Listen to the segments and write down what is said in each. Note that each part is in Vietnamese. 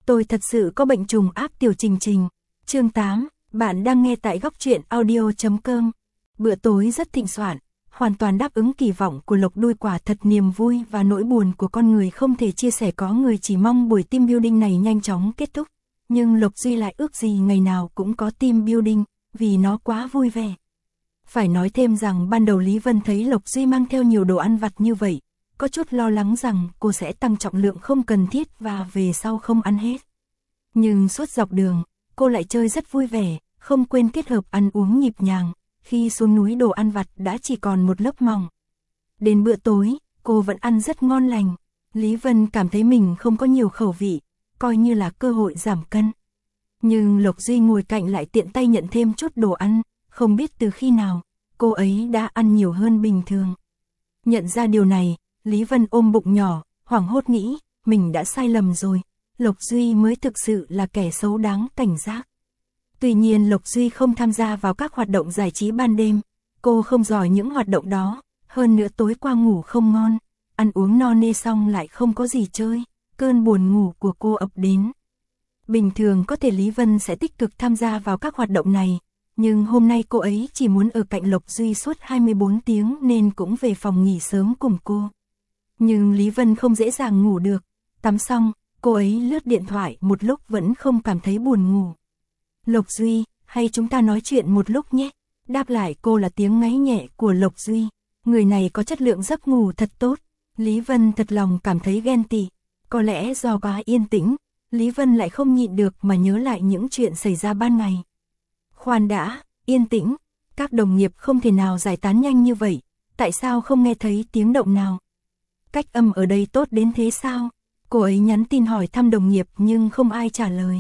Tôi thật sự có bệnh trùng áp tiểu Trình Trình. Chương 8, bạn đang nghe tại góc truyện audio.com. Bữa tối rất thịnh soạn, hoàn toàn đáp ứng kỳ vọng của Lộc Đuôi, quả thật niềm vui và nỗi buồn của con người không thể chia sẻ, có người chỉ mong buổi team building này nhanh chóng kết thúc, nhưng Lộc Duy lại ước gì ngày nào cũng có team building, vì nó quá vui vẻ. Phải nói thêm rằng ban đầu Lý Vân thấy Lộc Duy mang theo nhiều đồ ăn vặt như vậy, có chút lo lắng rằng cô sẽ tăng trọng lượng không cần thiết và về sau không ăn hết. Nhưng suốt dọc đường, cô lại chơi rất vui vẻ, không quên kết hợp ăn uống nhịp nhàng, khi xuống núi đồ ăn vặt đã chỉ còn một lớp mỏng. Đến bữa tối, cô vẫn ăn rất ngon lành. Lý Vân cảm thấy mình không có nhiều khẩu vị, coi như là cơ hội giảm cân. Nhưng Lộc Duy ngồi cạnh lại tiện tay nhận thêm chút đồ ăn, không biết từ khi nào, cô ấy đã ăn nhiều hơn bình thường. Nhận ra điều này, Lý Vân ôm bụng nhỏ, hoảng hốt nghĩ, mình đã sai lầm rồi, Lộc Duy mới thực sự là kẻ xấu đáng cảnh giác. Tuy nhiên Lộc Duy không tham gia vào các hoạt động giải trí ban đêm, cô không giỏi những hoạt động đó, hơn nữa tối qua ngủ không ngon, ăn uống no nê xong lại không có gì chơi, cơn buồn ngủ của cô ập đến. Bình thường có thể Lý Vân sẽ tích cực tham gia vào các hoạt động này, nhưng hôm nay cô ấy chỉ muốn ở cạnh Lộc Duy suốt 24 tiếng nên cũng về phòng nghỉ sớm cùng cô. Nhưng Lý Vân không dễ dàng ngủ được, tắm xong, cô ấy lướt điện thoại một lúc vẫn không cảm thấy buồn ngủ. Lộc Duy, hay chúng ta nói chuyện một lúc nhé? Đáp lại cô là tiếng ngáy nhẹ của Lộc Duy. Người này có chất lượng giấc ngủ thật tốt. Lý Vân thật lòng cảm thấy ghen tị. Có lẽ do quá yên tĩnh, Lý Vân lại không nhịn được mà nhớ lại những chuyện xảy ra ban ngày. Khoan đã, yên tĩnh, các đồng nghiệp không thể nào giải tán nhanh như vậy, tại sao không nghe thấy tiếng động nào? Cách âm ở đây tốt đến thế sao? Cô ấy nhắn tin hỏi thăm đồng nghiệp nhưng không ai trả lời.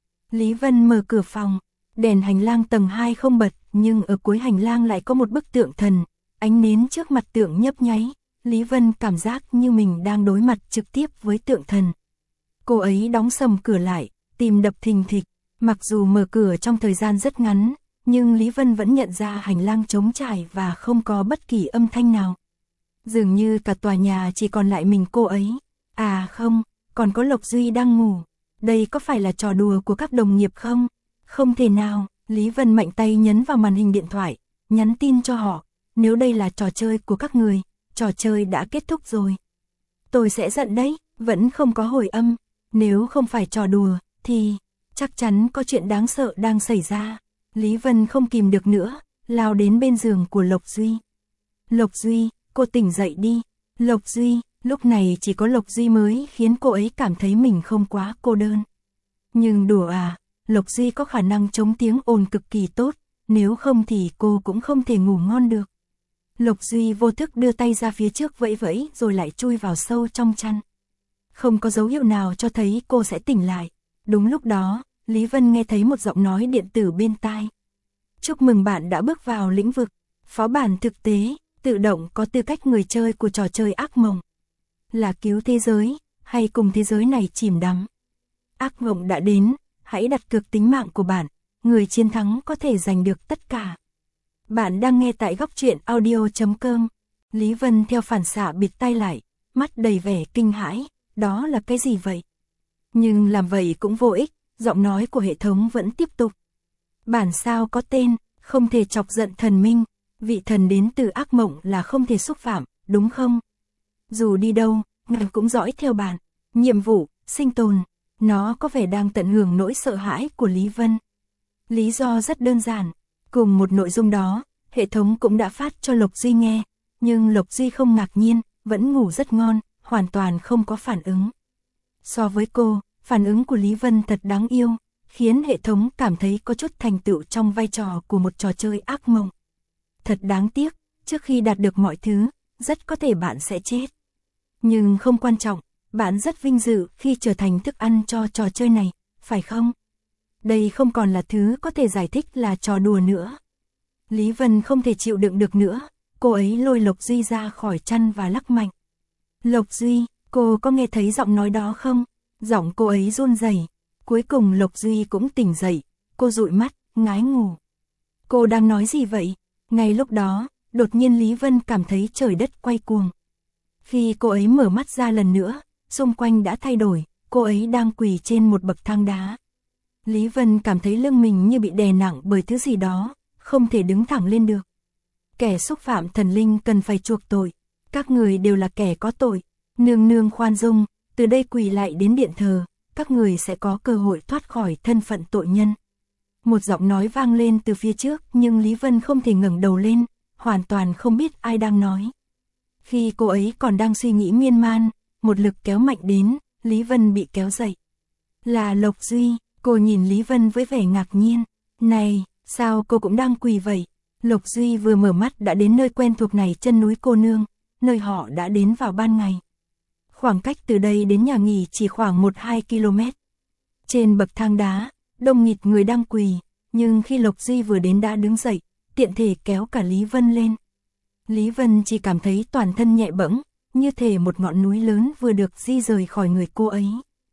Lý Vân mở cửa phòng, đèn hành lang tầng 2 không bật, nhưng ở cuối hành lang lại có một bức tượng thần, ánh nến trước mặt tượng nhấp nháy, Lý Vân cảm giác như mình đang đối mặt trực tiếp với tượng thần. Cô ấy đóng sầm cửa lại, tim đập thình thịch, mặc dù mở cửa trong thời gian rất ngắn, nhưng Lý Vân vẫn nhận ra hành lang trống trải và không có bất kỳ âm thanh nào. Dường như cả tòa nhà chỉ còn lại mình cô ấy. À không, còn có Lộc Duy đang ngủ. Đây có phải là trò đùa của các đồng nghiệp không? Không thể nào, Lý Vân mạnh tay nhấn vào màn hình điện thoại, nhắn tin cho họ. Nếu đây là trò chơi của các người, trò chơi đã kết thúc rồi. Tôi sẽ giận đấy, vẫn không có hồi âm. Nếu không phải trò đùa, thì chắc chắn có chuyện đáng sợ đang xảy ra. Lý Vân không kìm được nữa, lao đến bên giường của Lộc Duy. Lộc Duy, cô tỉnh dậy đi. Lộc Duy, lúc này chỉ có Lộc Duy mới khiến cô ấy cảm thấy mình không quá cô đơn. Nhưng đùa à, Lộc Duy có khả năng chống tiếng ồn cực kỳ tốt, nếu không thì cô cũng không thể ngủ ngon được. Lộc Duy vô thức đưa tay ra phía trước vẫy vẫy rồi lại chui vào sâu trong chăn. Không có dấu hiệu nào cho thấy cô sẽ tỉnh lại. Đúng lúc đó, Lý Vân nghe thấy một giọng nói điện tử bên tai. Chúc mừng bạn đã bước vào lĩnh vực phó bản thực tế, tự động có tư cách người chơi của trò chơi ác mộng. Là cứu thế giới, hay cùng thế giới này chìm đắm. Ác mộng đã đến, hãy đặt cược tính mạng của bạn, người chiến thắng có thể giành được tất cả. Bạn đang nghe tại góc truyện audio.com. Lý Vân theo phản xạ bịt tai lại, mắt đầy vẻ kinh hãi, đó là cái gì vậy? Nhưng làm vậy cũng vô ích, giọng nói của hệ thống vẫn tiếp tục. Bản sao có tên, không thể chọc giận thần minh, vị thần đến từ ác mộng là không thể xúc phạm, đúng không? Dù đi đâu, ngài cũng dõi theo bạn. Nhiệm vụ, sinh tồn. Nó có vẻ đang tận hưởng nỗi sợ hãi của Lý Vân. Lý do rất đơn giản. Cùng một nội dung đó, hệ thống cũng đã phát cho Lộc Duy nghe. Nhưng Lộc Duy không ngạc nhiên, vẫn ngủ rất ngon, hoàn toàn không có phản ứng. So với cô, phản ứng của Lý Vân thật đáng yêu, khiến hệ thống cảm thấy có chút thành tựu trong vai trò của một trò chơi ác mộng. Thật đáng tiếc, trước khi đạt được mọi thứ, rất có thể bạn sẽ chết. Nhưng không quan trọng, bạn rất vinh dự khi trở thành thức ăn cho trò chơi này, phải không? Đây không còn là thứ có thể giải thích là trò đùa nữa. Lý Vân không thể chịu đựng được nữa, cô ấy lôi Lộc Duy ra khỏi chăn và lắc mạnh. Lộc Duy, cô có nghe thấy giọng nói đó không? Giọng cô ấy run rẩy. Cuối cùng Lộc Duy cũng tỉnh dậy, cô dụi mắt, ngái ngủ. Cô đang nói gì vậy? Ngay lúc đó, đột nhiên Lý Vân cảm thấy trời đất quay cuồng. Khi cô ấy mở mắt ra lần nữa, xung quanh đã thay đổi, cô ấy đang quỳ trên một bậc thang đá. Lý Vân cảm thấy lưng mình như bị đè nặng bởi thứ gì đó, không thể đứng thẳng lên được. Kẻ xúc phạm thần linh cần phải chuộc tội, các người đều là kẻ có tội, nương nương khoan dung, từ đây quỳ lại đến điện thờ, các người sẽ có cơ hội thoát khỏi thân phận tội nhân. Một giọng nói vang lên từ phía trước nhưng Lý Vân không thể ngẩng đầu lên, hoàn toàn không biết ai đang nói. Khi cô ấy còn đang suy nghĩ miên man, một lực kéo mạnh đến, Lý Vân bị kéo dậy. Là Lộc Duy, cô nhìn Lý Vân với vẻ ngạc nhiên. Này, sao cô cũng đang quỳ vậy? Lộc Duy vừa mở mắt đã đến nơi quen thuộc này, chân núi cô nương, nơi họ đã đến vào ban ngày. Khoảng cách từ đây đến nhà nghỉ chỉ khoảng 1-2 km. Trên bậc thang đá, đông nghịt người đang quỳ, nhưng khi Lộc Duy vừa đến đã đứng dậy, tiện thể kéo cả Lý Vân lên. Lý Vân chỉ cảm thấy toàn thân nhẹ bẫng, như thể một ngọn núi lớn vừa được di rời khỏi người cô ấy.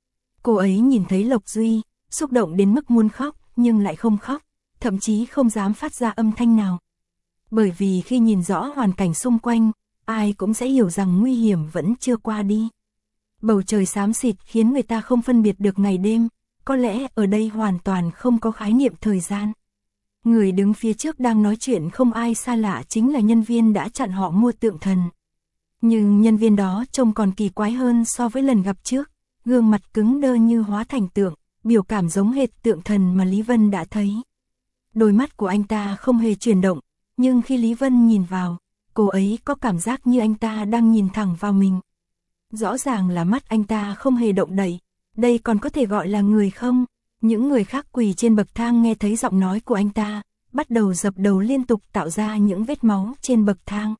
Cô ấy nhìn thấy Lộc Duy, xúc động đến mức muốn khóc, nhưng lại không khóc, thậm chí không dám phát ra âm thanh nào. Bởi vì khi nhìn rõ hoàn cảnh xung quanh, ai cũng sẽ hiểu rằng nguy hiểm vẫn chưa qua đi. Bầu trời xám xịt khiến người ta không phân biệt được ngày đêm, có lẽ ở đây hoàn toàn không có khái niệm thời gian. Người đứng phía trước đang nói chuyện không ai xa lạ, chính là nhân viên đã chặn họ mua tượng thần. Nhưng nhân viên đó trông còn kỳ quái hơn so với lần gặp trước, gương mặt cứng đơ như hóa thành tượng, biểu cảm giống hệt tượng thần mà Lý Vân đã thấy. Đôi mắt của anh ta không hề chuyển động, nhưng khi Lý Vân nhìn vào, cô ấy có cảm giác như anh ta đang nhìn thẳng vào mình. Rõ ràng là mắt anh ta không hề động đậy, đây còn có thể gọi là người không? Những người khác quỳ trên bậc thang nghe thấy giọng nói của anh ta, bắt đầu dập đầu liên tục tạo ra những vết máu trên bậc thang.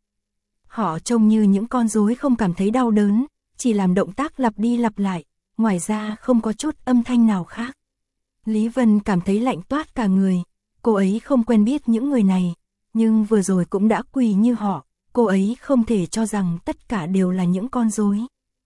Họ trông như những con rối không cảm thấy đau đớn, chỉ làm động tác lặp đi lặp lại, ngoài ra không có chút âm thanh nào khác. Lý Vân cảm thấy lạnh toát cả người, cô ấy không quen biết những người này, nhưng vừa rồi cũng đã quỳ như họ, cô ấy không thể cho rằng tất cả đều là những con rối.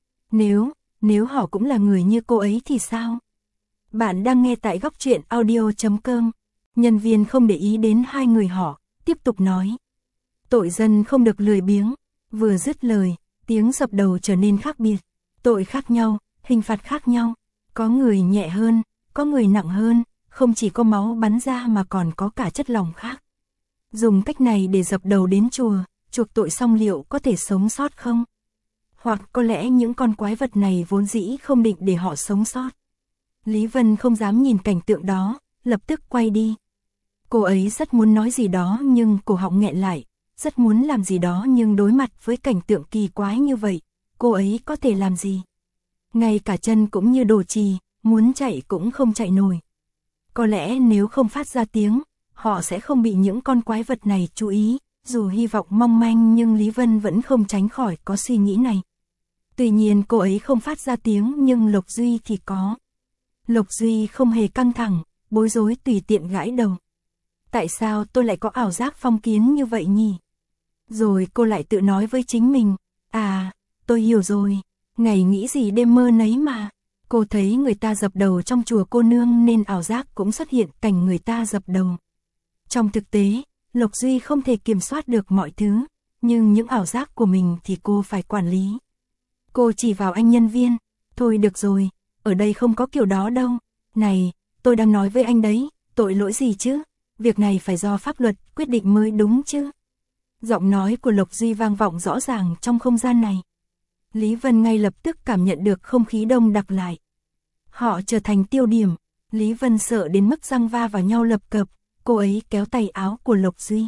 Nếu họ cũng là người như cô ấy thì sao? Bạn đang nghe tại góc truyện audio.com. Nhân viên không để ý đến hai người họ, tiếp tục nói. Tội dân không được lười biếng. Vừa dứt lời, tiếng dập đầu trở nên khác biệt. Tội khác nhau, hình phạt khác nhau. Có người nhẹ hơn, có người nặng hơn, không chỉ có máu bắn ra mà còn có cả chất lỏng khác. Dùng cách này để dập đầu đến chùa, chuộc tội xong liệu có thể sống sót không? Hoặc có lẽ những con quái vật này vốn dĩ không định để họ sống sót. Lý Vân không dám nhìn cảnh tượng đó, lập tức quay đi. Cô ấy rất muốn nói gì đó nhưng cổ họng nghẹn lại, rất muốn làm gì đó nhưng đối mặt với cảnh tượng kỳ quái như vậy, cô ấy có thể làm gì? Ngay cả chân cũng như đồ trì, muốn chạy cũng không chạy nổi. Có lẽ nếu không phát ra tiếng, họ sẽ không bị những con quái vật này chú ý, dù hy vọng mong manh nhưng Lý Vân vẫn không tránh khỏi có suy nghĩ này. Tuy nhiên cô ấy không phát ra tiếng nhưng Lộc Duy thì có. Lộc Duy không hề căng thẳng, bối rối tùy tiện gãi đầu. Tại sao tôi lại có ảo giác phong kiến như vậy nhỉ? Rồi cô lại tự nói với chính mình, tôi hiểu rồi, ngày nghĩ gì đêm mơ nấy mà. Cô thấy người ta dập đầu trong chùa cô nương nên ảo giác cũng xuất hiện cảnh người ta dập đầu. Trong thực tế, Lộc Duy không thể kiểm soát được mọi thứ, nhưng những ảo giác của mình thì cô phải quản lý. Cô chỉ vào anh nhân viên, thôi được rồi, ở đây không có kiểu đó đâu. Này, tôi đang nói với anh đấy, tội lỗi gì chứ? Việc này phải do pháp luật quyết định mới đúng chứ. Giọng nói của Lộc Duy vang vọng rõ ràng trong không gian này. Lý Vân ngay lập tức cảm nhận được không khí đông đặc lại. Họ trở thành tiêu điểm, Lý Vân sợ đến mức răng va vào nhau lập cập, cô ấy kéo tay áo của Lộc Duy.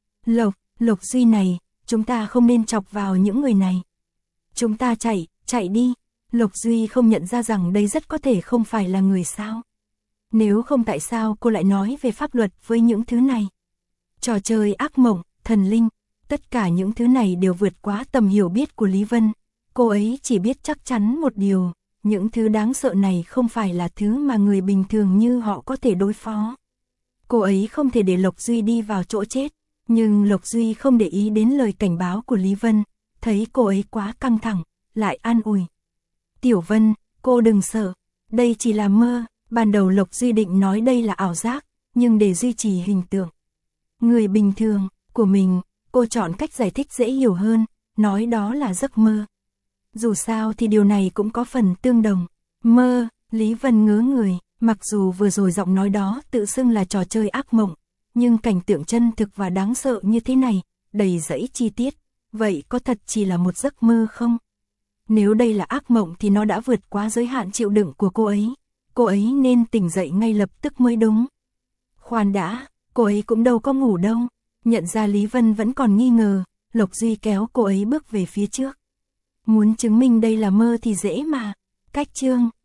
Lộc Duy này, chúng ta không nên chọc vào những người này. Chúng ta chạy đi. Lộc Duy không nhận ra rằng đây rất có thể không phải là người sao. Nếu không tại sao cô lại nói về pháp luật với những thứ này? Trò chơi ác mộng, thần linh, tất cả những thứ này đều vượt quá tầm hiểu biết của Lý Vân. Cô ấy chỉ biết chắc chắn một điều, những thứ đáng sợ này không phải là thứ mà người bình thường như họ có thể đối phó. Cô ấy không thể để Lộc Duy đi vào chỗ chết, nhưng Lộc Duy không để ý đến lời cảnh báo của Lý Vân, thấy cô ấy quá căng thẳng, lại an ủi. Tiểu Vân, cô đừng sợ, đây chỉ là mơ. Ban đầu Lộc Duy định nói đây là ảo giác, nhưng để duy trì hình tượng người bình thường của mình, cô chọn cách giải thích dễ hiểu hơn, nói đó là giấc mơ. Dù sao thì điều này cũng có phần tương đồng. Mơ, Lý Vân ngớ người, mặc dù vừa rồi giọng nói đó tự xưng là trò chơi ác mộng, nhưng cảnh tượng chân thực và đáng sợ như thế này, đầy dẫy chi tiết, vậy có thật chỉ là một giấc mơ không? Nếu đây là ác mộng thì nó đã vượt quá giới hạn chịu đựng của cô ấy nên tỉnh dậy ngay lập tức mới đúng. Khoan đã, cô ấy cũng đâu có ngủ đâu, nhận ra Lý Vân vẫn còn nghi ngờ, Lộc Duy kéo cô ấy bước về phía trước. Muốn chứng minh đây là mơ thì dễ mà, cách chương.